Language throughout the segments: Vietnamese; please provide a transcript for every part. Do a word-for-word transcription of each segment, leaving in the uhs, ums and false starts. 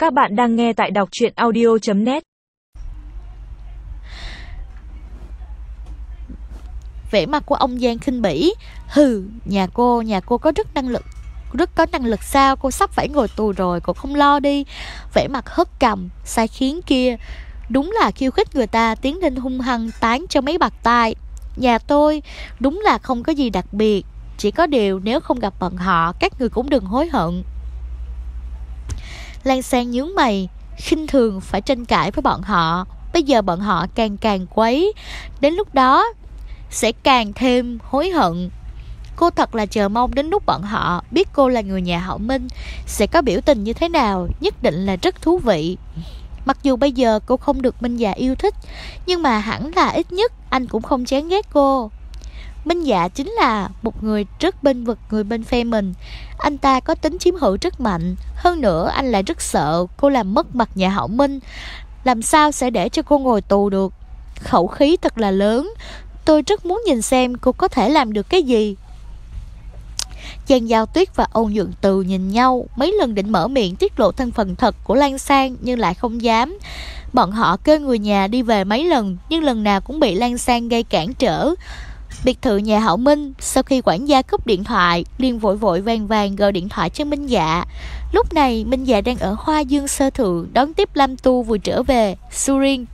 Các bạn đang nghe tại đọc truyện audio chấm net. Vẻ mặt của ông Giang khinh bỉ. Hừ, nhà cô, nhà cô có rất năng lực, rất có năng lực sao? Cô sắp phải ngồi tù rồi, cô không lo đi. Vẻ mặt hất cằm, sai khiến kia đúng là khiêu khích người ta, tiến lên hung hăng tán cho mấy bạt tai. Nhà tôi đúng là không có gì đặc biệt, chỉ có điều nếu không gặp bọn họ, các người cũng đừng hối hận. Lan Sang nhướng mày, khinh thường phải tranh cãi với bọn họ. Bây giờ bọn họ càng càng quấy, đến lúc đó sẽ càng thêm hối hận. Cô thật là chờ mong đến lúc bọn họ biết cô là người nhà họ Minh sẽ có biểu tình như thế nào, nhất định là rất thú vị. Mặc dù bây giờ cô không được Minh Dạ yêu thích, nhưng mà hẳn là ít nhất anh cũng không chán ghét cô. Minh Dạ chính là một người rất bênh vực người bên phe mình. Anh ta có tính chiếm hữu rất mạnh. Hơn nữa anh lại rất sợ cô làm mất mặt nhà họ Minh. Làm sao sẽ để cho cô ngồi tù được? Khẩu khí thật là lớn. Tôi rất muốn nhìn xem cô có thể làm được cái gì. Giang Giao Tuyết và Ôn Nhuận Từ nhìn nhau, mấy lần định mở miệng tiết lộ thân phận thật của Lan Sang nhưng lại không dám. Bọn họ kêu người nhà đi về mấy lần, nhưng lần nào cũng bị Lan Sang gây cản trở. Biệt thự nhà họ Minh, sau khi quản gia cúp điện thoại, liền vội vội vàng vàng gọi điện thoại cho Minh Dạ. Lúc này Minh Dạ đang ở Hoa Dương Sơ Thượng đón tiếp Lâm Tu vừa trở về Surin.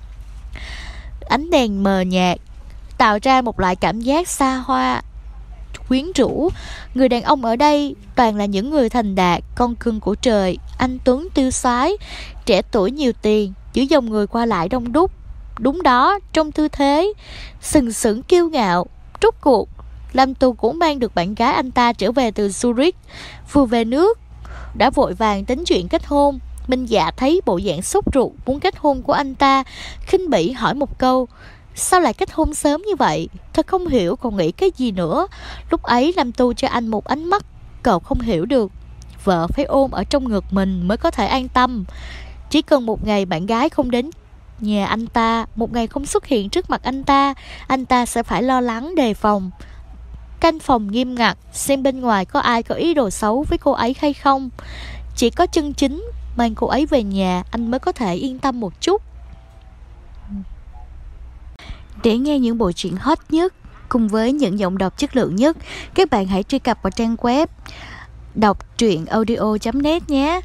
Ánh đèn mờ nhạt tạo ra một loại cảm giác xa hoa quyến rũ. Người đàn ông ở đây toàn là những người thành đạt, con cưng của trời, anh tuấn tiêu sái, trẻ tuổi nhiều tiền, giữa dòng người qua lại đông đúc. Đúng đó, trong tư thế sừng sững kiêu ngạo. Rốt cuộc Lâm Tu cũng mang được bạn gái anh ta trở về từ Zurich. Vừa về nước đã vội vàng tính chuyện kết hôn. Minh Dạ thấy bộ dạng sốt ruột muốn kết hôn của anh ta, khinh bỉ hỏi một câu: sao lại kết hôn sớm như vậy? Thật không hiểu còn nghĩ cái gì nữa. Lúc ấy Lâm Tu cho anh một ánh mắt cậu không hiểu được. Vợ phải ôm ở trong ngực mình mới có thể an tâm. Chỉ cần một ngày bạn gái không đến nhà anh ta, một ngày không xuất hiện trước mặt anh ta, anh ta sẽ phải lo lắng đề phòng, canh phòng nghiêm ngặt, xem bên ngoài có ai có ý đồ xấu với cô ấy hay không. Chỉ có chân chính mang cô ấy về nhà, anh mới có thể yên tâm một chút. Để nghe những bộ truyện hot nhất cùng với những giọng đọc chất lượng nhất, các bạn hãy truy cập vào trang web đọc truyện audio chấm net nhé.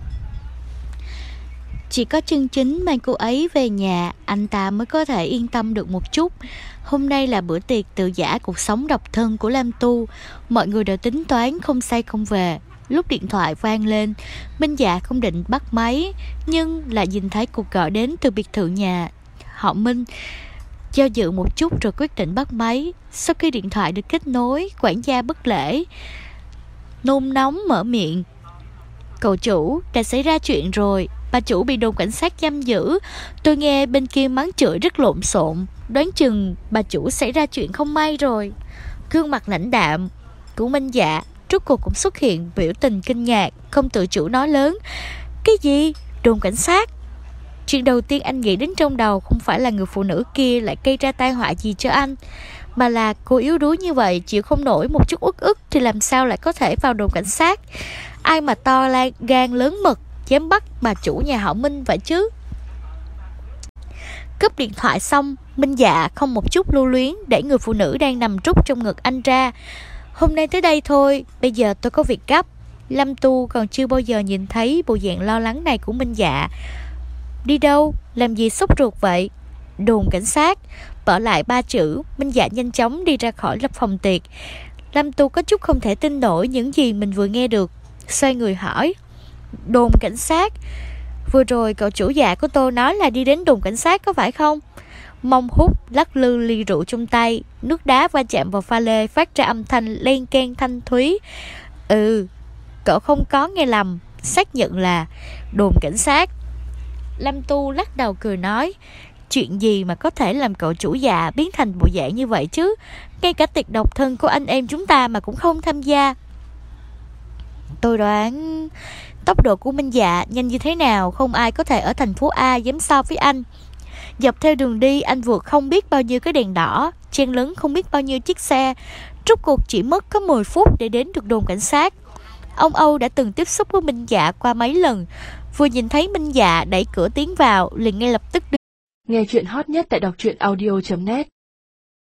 Chỉ có chân chính mang cô ấy về nhà, anh ta mới có thể yên tâm được một chút. Hôm nay là bữa tiệc tự giả cuộc sống độc thân của Lam Tu. Mọi người đều tính toán không say không về. Lúc điện thoại vang lên, Minh Dạ không định bắt máy, nhưng lại nhìn thấy cuộc gọi đến từ biệt thự nhà họ Minh. Do dự một chút rồi quyết định bắt máy. Sau khi điện thoại được kết nối, quản gia bất lễ nôn nóng mở miệng: cậu chủ, đã xảy ra chuyện rồi. Bà chủ bị đồn cảnh sát giam giữ. Tôi nghe bên kia mắng chửi rất lộn xộn. Đoán chừng bà chủ xảy ra chuyện không may rồi. Gương mặt lãnh đạm của Minh Dạ rốt cuộc cũng xuất hiện biểu tình kinh ngạc, không tự chủ nói lớn: cái gì? Đồn cảnh sát? Chuyện đầu tiên anh nghĩ đến trong đầu không phải là người phụ nữ kia lại gây ra tai họa gì cho anh, mà là cô yếu đuối như vậy, chịu không nổi một chút uất ức thì làm sao lại có thể vào đồn cảnh sát. Ai mà to la gan lớn mật dám bắt bà chủ nhà họ Minh vậy chứ? Cúp điện thoại xong, Minh Dạ không một chút lưu luyến đẩy người phụ nữ đang nằm trút trong ngực anh ra. Hôm nay tới đây thôi, bây giờ tôi có việc gấp. Lâm Tu còn chưa bao giờ nhìn thấy bộ dạng lo lắng này của Minh Dạ. Đi đâu? Làm gì sốt ruột vậy? Đồn cảnh sát. Bỏ lại ba chữ, Minh Dạ nhanh chóng đi ra khỏi lập phòng tiệc. Lâm Tu có chút không thể tin nổi những gì mình vừa nghe được, xoay người hỏi: đồn cảnh sát? Vừa rồi cậu chủ dạ của tôi nói là đi đến đồn cảnh sát có phải không? Mông hút lắc lư ly rượu trong tay, nước đá va chạm vào pha lê phát ra âm thanh len keng thanh thúy. Ừ, cậu không có nghe lầm, xác nhận là đồn cảnh sát. Lâm Tu lắc đầu cười nói: chuyện gì mà có thể làm cậu chủ dạ biến thành bộ dạng như vậy chứ? Ngay cả tiệc độc thân của anh em chúng ta mà cũng không tham gia. Tôi đoán tốc độ của Minh Dạ nhanh như thế nào không ai có thể ở thành phố A dám so với anh. Dọc theo đường đi anh vượt không biết bao nhiêu cái đèn đỏ, chen lấn không biết bao nhiêu chiếc xe, rốt cuộc chỉ mất có mười phút để đến được đồn cảnh sát. Ông Âu đã từng tiếp xúc với Minh Dạ qua mấy lần, Vừa nhìn thấy Minh Dạ đẩy cửa tiến vào, liền ngay lập tức đứng. Nghe chuyện hot nhất tại đọc truyện audio chấm net.